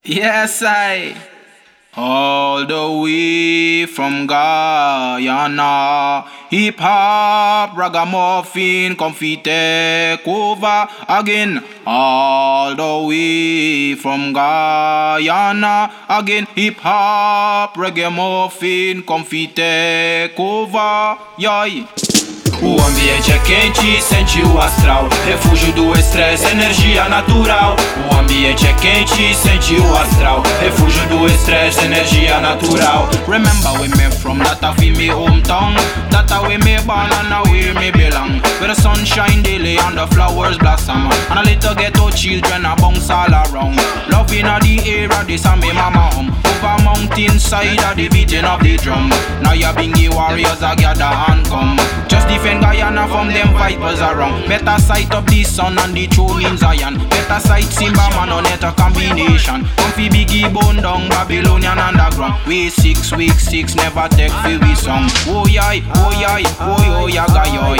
Yes, all the way from Guyana. Hip hop, ragamuffin, comfy take over again. All the way from Guyana again. Hip hop, ragamuffin, comfy take over. Yoi. O ambiente é quente, sente o astral. Refúgio do estresse, energia natural. O ambiente é quente, sente o astral. Refúgio do estresse, energia natural. Remember where me from, that I feel me hometown. That I where me born and I where me belong. Where the sun shine daily and the flowers blossom. And a little ghetto children a bounce all around. Love in the air, this and me mama home. Over mountain side of the beating of the drum. Now ya bingy warriors a gather and come. Just defend Guyana from them vipers around. Better sight up the sun and the throne in Zion. Better sight Simba man on it a combination. Comfy biggie bone down Babylonian underground. Week 6, never take for we song. Oh yai, oh yai, oh yo yaga yoi.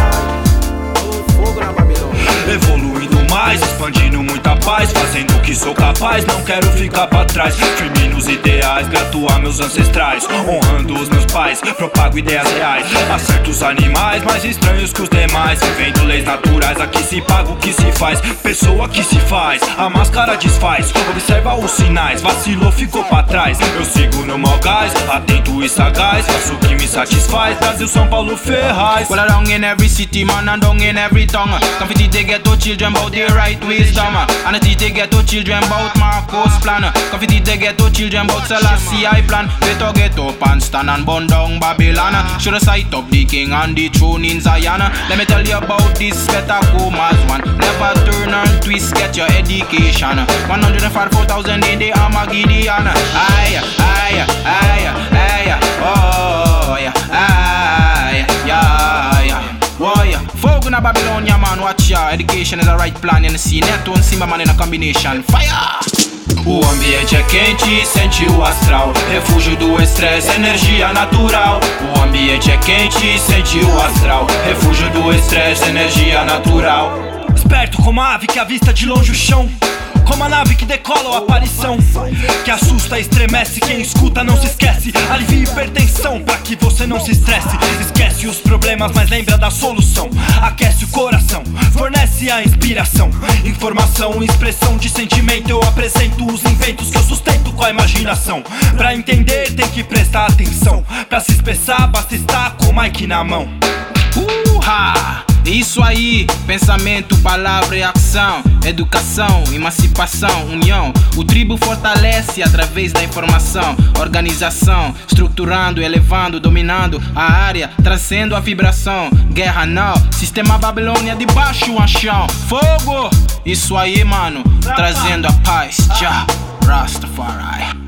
Evoluindo mais, expandindo muita paz, fazendo o que sou capaz, não quero ficar pra trás. Firme nos ideais, grato a meus ancestrais, honrando os meus pais, propago ideias reais. Acerto os animais, mais estranhos que os demais, vivendo leis naturais, aqui se paga o que se faz. Pessoa que se faz, a máscara desfaz, observa os sinais, vacilou, ficou pra trás. Eu sigo no mau gás, atento e sagaz, faço o que me satisfaz. Brasil, São Paulo, Ferraz. Well, down in every city, man, and down in every tongue. Confident they get to children about the right wisdom. And the they get to children about Marcos plan. Confident they get to children about Selassie I plan. Better get up and stand and burn down Babylon. Should sight up the king and the throne in Zion. Let me tell you about this, better come as one. Never turn and twist, get your education. 144,000 in the Armageddon. Aye, aye, aye, aye, oh, yeah, aye, yeah, yeah. Why? Folk in a Babylonia, man, watch ya. Education is a right plan, you see. Neto and Simba man in a combination. Fire! O ambiente é quente, sente o astral. Refúgio do estresse, energia natural. O ambiente é quente, sente o astral. Refúgio do estresse, energia natural. Esperto como a ave que avista de longe o chão. Como a nave que decola ou aparição, que assusta, estremece, quem escuta não se esquece. Alivia hipertensão pra que você não se estresse. Esquece os problemas, mas lembra da solução. Aquece o coração, fornece a inspiração. Informação, expressão de sentimento. Eu apresento os inventos que eu sustento com a imaginação. Pra entender tem que prestar atenção. Pra se expressar basta estar com o mic na mão. Isso aí, pensamento, palavra e ação. Educação, emancipação, união. O tribo fortalece através da informação. Organização, estruturando, elevando, dominando a área, trazendo a vibração. Guerra não, sistema Babilônia de baixo a chão. Fogo, isso aí mano, trazendo a paz. Já, Rastafari.